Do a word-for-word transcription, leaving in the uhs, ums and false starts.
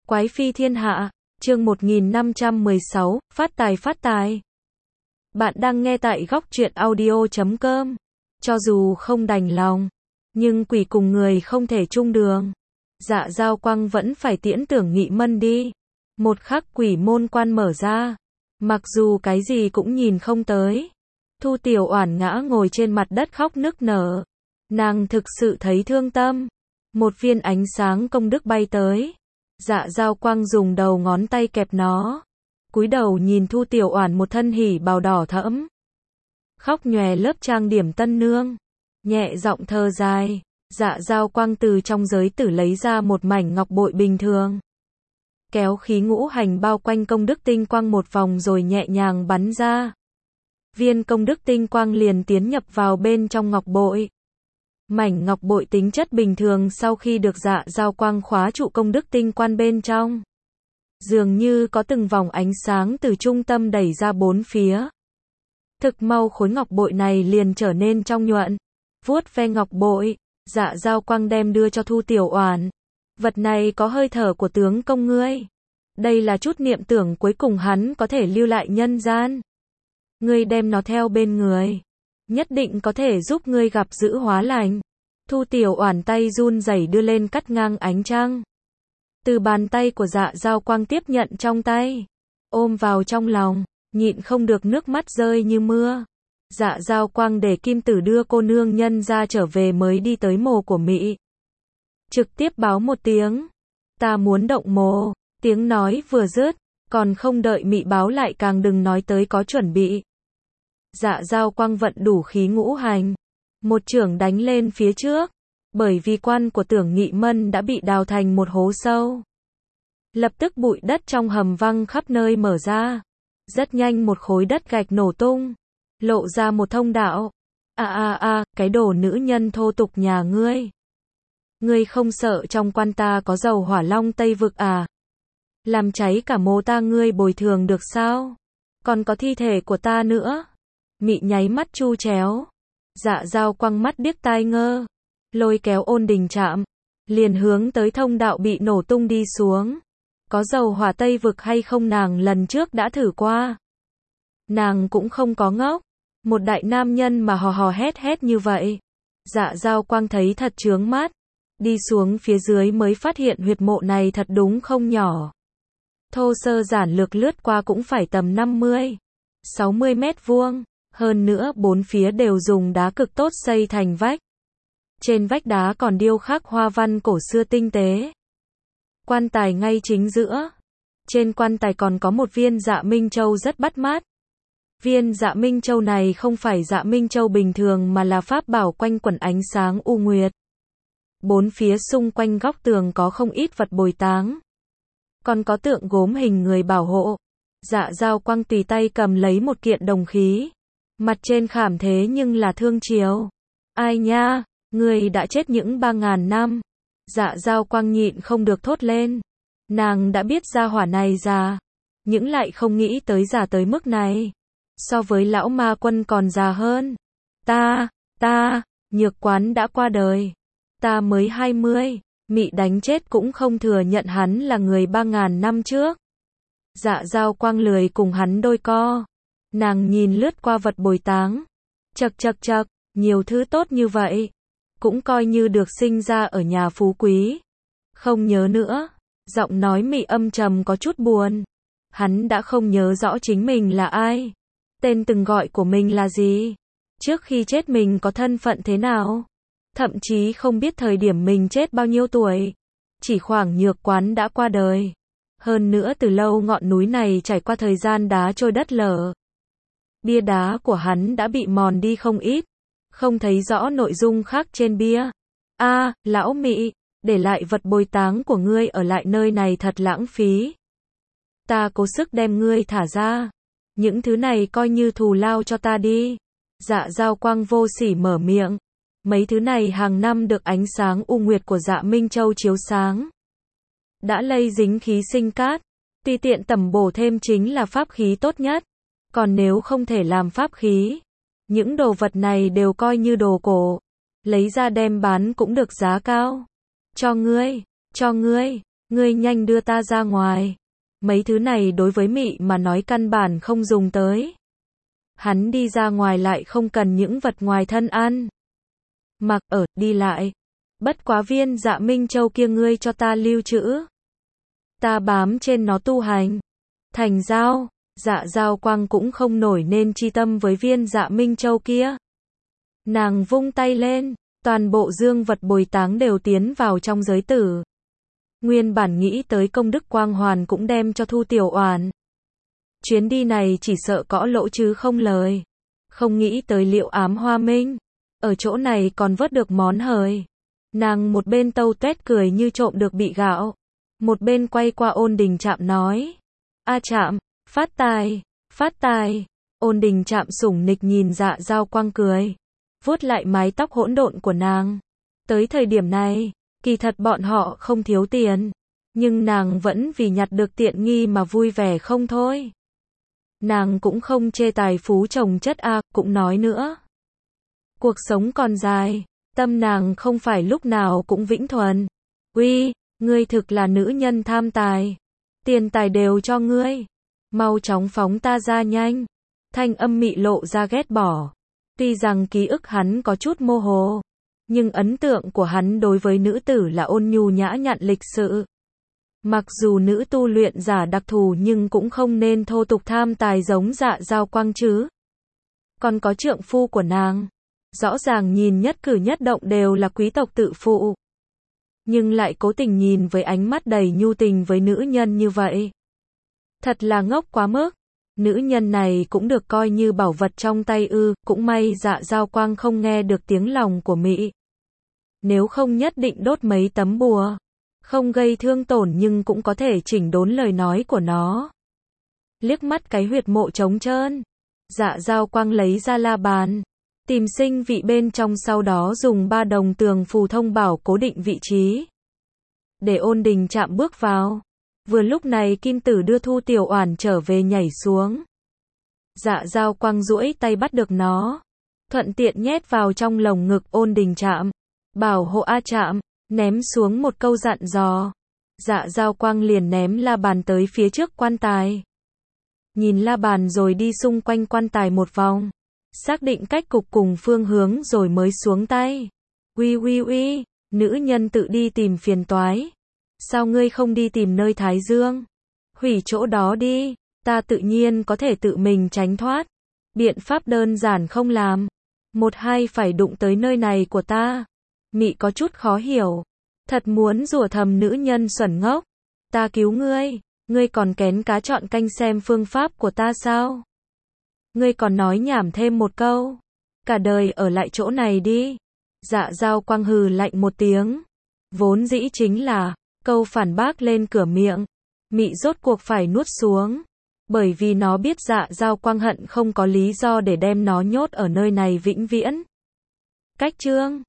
Quái phi thiên hạ, chương một nghìn năm trăm mười sáu, phát tài phát tài. Bạn đang nghe tại góc truyện audio chấm com. Cho dù không đành lòng, nhưng quỷ cùng người không thể chung đường. Dạ Dao Quang vẫn phải tiễn Tưởng Nghị Mân đi. Một khắc quỷ môn quan mở ra, mặc dù cái gì cũng nhìn không tới. Thu Tiểu Oản ngã ngồi trên mặt đất khóc nức nở. Nàng thực sự thấy thương tâm. Một viên ánh sáng công đức bay tới. Dạ Dao Quang dùng đầu ngón tay kẹp nó. Cúi đầu nhìn Thu Tiểu Oản một thân hỉ bào đỏ thẫm. Khóc nhòe lớp trang điểm tân nương. Nhẹ giọng thở dài. Dạ Dao Quang từ trong giới tử lấy ra một mảnh ngọc bội bình thường. Kéo khí ngũ hành bao quanh công đức tinh quang một vòng rồi nhẹ nhàng bắn ra. Viên công đức tinh quang liền tiến nhập vào bên trong ngọc bội. Mảnh ngọc bội tính chất bình thường sau khi được Dạ Dao Quang khóa trụ công đức tinh quan bên trong. Dường như có từng vòng ánh sáng từ trung tâm đẩy ra bốn phía. Thực mau khối ngọc bội này liền trở nên trong nhuận. Vuốt ve ngọc bội, Dạ Dao Quang đem đưa cho Thu Tiểu Oản. Vật này có hơi thở của tướng công ngươi. Đây là chút niệm tưởng cuối cùng hắn có thể lưu lại nhân gian. Ngươi đem nó theo bên người, nhất định có thể giúp ngươi gặp dữ hóa lành. Thu Tiểu Oản tay run rẩy đưa lên cắt ngang ánh trăng. Từ bàn tay của Dạ Dao Quang tiếp nhận trong tay, ôm vào trong lòng, nhịn không được nước mắt rơi như mưa. Dạ Dao Quang để kim tử đưa cô nương nhân ra trở về mới đi tới mồ của Mị. Trực tiếp báo một tiếng, ta muốn động mồ. Tiếng nói vừa dứt, còn không đợi Mị báo lại càng đừng nói tới có chuẩn bị. Dạ Dao Quang vận đủ khí ngũ hành, một chưởng đánh lên phía trước, bởi vì quan của Tưởng Nghị Mân đã bị đào thành một hố sâu. Lập tức bụi đất trong hầm văng khắp nơi mở ra. Rất nhanh một khối đất gạch nổ tung, lộ ra một thông đạo. A a a, cái đồ nữ nhân thô tục nhà ngươi. Ngươi không sợ trong quan ta có dầu hỏa long Tây Vực à? Làm cháy cả mồ ta ngươi bồi thường được sao? Còn có thi thể của ta nữa. Mị nháy mắt chu chéo. Dạ Dao Quang mắt điếc tai ngơ, lôi kéo Ôn Đình Trạm, liền hướng tới thông đạo bị nổ tung đi xuống. Có dầu hỏa Tây Vực hay không nàng lần trước đã thử qua. Nàng cũng không có ngốc. Một đại nam nhân mà hò hò hét hét như vậy. Dạ Dao Quang thấy thật chướng mắt. Đi xuống phía dưới mới phát hiện huyệt mộ này thật đúng không nhỏ. Thô sơ giản lược lướt qua cũng phải tầm năm mươi, sáu mươi mét vuông. Hơn nữa bốn phía đều dùng đá cực tốt xây thành vách. Trên vách đá còn điêu khắc hoa văn cổ xưa tinh tế. Quan tài ngay chính giữa. Trên quan tài còn có một viên Dạ Minh Châu rất bắt mắt. Viên Dạ Minh Châu này không phải Dạ Minh Châu bình thường mà là pháp bảo quanh quẩn ánh sáng u nguyệt. Bốn phía xung quanh góc tường có không ít vật bồi táng. Còn có tượng gốm hình người bảo hộ. Dạ Dao Quang tùy tay cầm lấy một kiện đồng khí. Mặt trên khảm thế nhưng là thương chiếu. Ai nha, người đã chết những ba ngàn năm. Dạ Dao Quang nhịn không được thốt lên. Nàng đã biết gia hỏa này già, nhưng lại không nghĩ tới già tới mức này. So với lão ma quân còn già hơn. Ta, ta, Nhược Quán đã qua đời. Ta mới hai mươi, Mị đánh chết cũng không thừa nhận hắn là người ba ngàn năm trước. Dạ Dao Quang lười cùng hắn đôi co. Nàng nhìn lướt qua vật bồi táng. Chậc chậc chậc, nhiều thứ tốt như vậy. Cũng coi như được sinh ra ở nhà phú quý. Không nhớ nữa. Giọng nói Mị âm trầm có chút buồn. Hắn đã không nhớ rõ chính mình là ai. Tên từng gọi của mình là gì. Trước khi chết mình có thân phận thế nào. Thậm chí không biết thời điểm mình chết bao nhiêu tuổi. Chỉ khoảng Nhược Quán đã qua đời. Hơn nữa từ lâu ngọn núi này trải qua thời gian đá trôi đất lở. Bia đá của hắn đã bị mòn đi không ít. Không thấy rõ nội dung khác trên bia. A, à, lão Mị, để lại vật bồi táng của ngươi ở lại nơi này thật lãng phí. Ta cố sức đem ngươi thả ra. Những thứ này coi như thù lao cho ta đi. Dạ Dao Quang vô sỉ mở miệng. Mấy thứ này hàng năm được ánh sáng u nguyệt của Dạ Minh Châu chiếu sáng. Đã lây dính khí sinh cát. Tùy tiện tẩm bổ thêm chính là pháp khí tốt nhất. Còn nếu không thể làm pháp khí, những đồ vật này đều coi như đồ cổ. Lấy ra đem bán cũng được giá cao. Cho ngươi, cho ngươi. Ngươi nhanh đưa ta ra ngoài. Mấy thứ này đối với Mị mà nói căn bản không dùng tới. Hắn đi ra ngoài lại không cần những vật ngoài thân ăn. Mặc ở, đi lại. Bất quá viên Dạ Minh Châu kia ngươi cho ta lưu trữ. Ta bám trên nó tu hành. Thành giao, Dạ Giao Quang cũng không nổi nên chi tâm với viên Dạ Minh Châu kia. Nàng vung tay lên, toàn bộ dương vật bồi táng đều tiến vào trong giới tử. Nguyên bản nghĩ tới công đức quang hoàn cũng đem cho Thu Tiểu Oản. Chuyến đi này chỉ sợ cõ lỗ chứ không lời. Không nghĩ tới Liệu Ám Hoa Minh. Ở chỗ này còn vớt được món hời. Nàng một bên tâu tuét cười như trộm được bị gạo. Một bên quay qua Ôn Đình Trạm nói. A Trạm, phát tài, phát tài. Ôn Đình Trạm sủng nịch nhìn Dạ Giao Quang cười. Vuốt lại mái tóc hỗn độn của nàng. Tới thời điểm này, kỳ thật bọn họ không thiếu tiền. Nhưng nàng vẫn vì nhặt được tiện nghi mà vui vẻ không thôi. Nàng cũng không chê tài phú chồng chất a, cũng nói nữa. Cuộc sống còn dài, tâm nàng không phải lúc nào cũng vĩnh thuần. Uy, ngươi thực là nữ nhân tham tài. Tiền tài đều cho ngươi. Mau chóng phóng ta ra nhanh. Thanh âm Mị lộ ra ghét bỏ. Tuy rằng ký ức hắn có chút mơ hồ, nhưng ấn tượng của hắn đối với nữ tử là ôn nhu nhã nhặn lịch sự. Mặc dù nữ tu luyện giả đặc thù nhưng cũng không nên thô tục tham tài giống Dạ Giao Quang chứ. Còn có trượng phu của nàng. Rõ ràng nhìn nhất cử nhất động đều là quý tộc tự phụ. Nhưng lại cố tình nhìn với ánh mắt đầy nhu tình với nữ nhân như vậy. Thật là ngốc quá mức. Nữ nhân này cũng được coi như bảo vật trong tay ư, cũng may Dạ Giao Quang không nghe được tiếng lòng của Mị. Nếu không nhất định đốt mấy tấm bùa. Không gây thương tổn nhưng cũng có thể chỉnh đốn lời nói của nó. Liếc mắt cái huyệt mộ trống trơn. Dạ Giao Quang lấy ra la bàn. Tìm sinh vị bên trong sau đó dùng ba đồng tường phù thông bảo cố định vị trí. Để Ôn Đình Trạm bước vào. Vừa lúc này Kim Tử đưa Thu Tiểu Oản trở về nhảy xuống. Dạ Giao Quang duỗi tay bắt được nó. Thuận tiện nhét vào trong lồng ngực Ôn Đình Trạm. Bảo hộ A Trạm. Ném xuống một câu dặn dò. Dạ Giao Quang liền ném la bàn tới phía trước quan tài. Nhìn la bàn rồi đi xung quanh quan tài một vòng. Xác định cách cục cùng phương hướng rồi mới xuống tay. Uy uy uy, nữ nhân tự đi tìm phiền toái. Sao ngươi không đi tìm nơi Thái Dương? Hủy chỗ đó đi, ta tự nhiên có thể tự mình tránh thoát. Biện pháp đơn giản không làm. Một hai phải đụng tới nơi này của ta. Mị có chút khó hiểu. Thật muốn rủa thầm nữ nhân xuẩn ngốc. Ta cứu ngươi, ngươi còn kén cá chọn canh xem phương pháp của ta sao? Ngươi còn nói nhảm thêm một câu. Cả đời ở lại chỗ này đi. Dạ Giao Quang hừ lạnh một tiếng. Vốn dĩ chính là câu phản bác lên cửa miệng. Mị rốt cuộc phải nuốt xuống. Bởi vì nó biết Dạ Giao Quang hận không có lý do để đem nó nhốt ở nơi này vĩnh viễn. Cách chương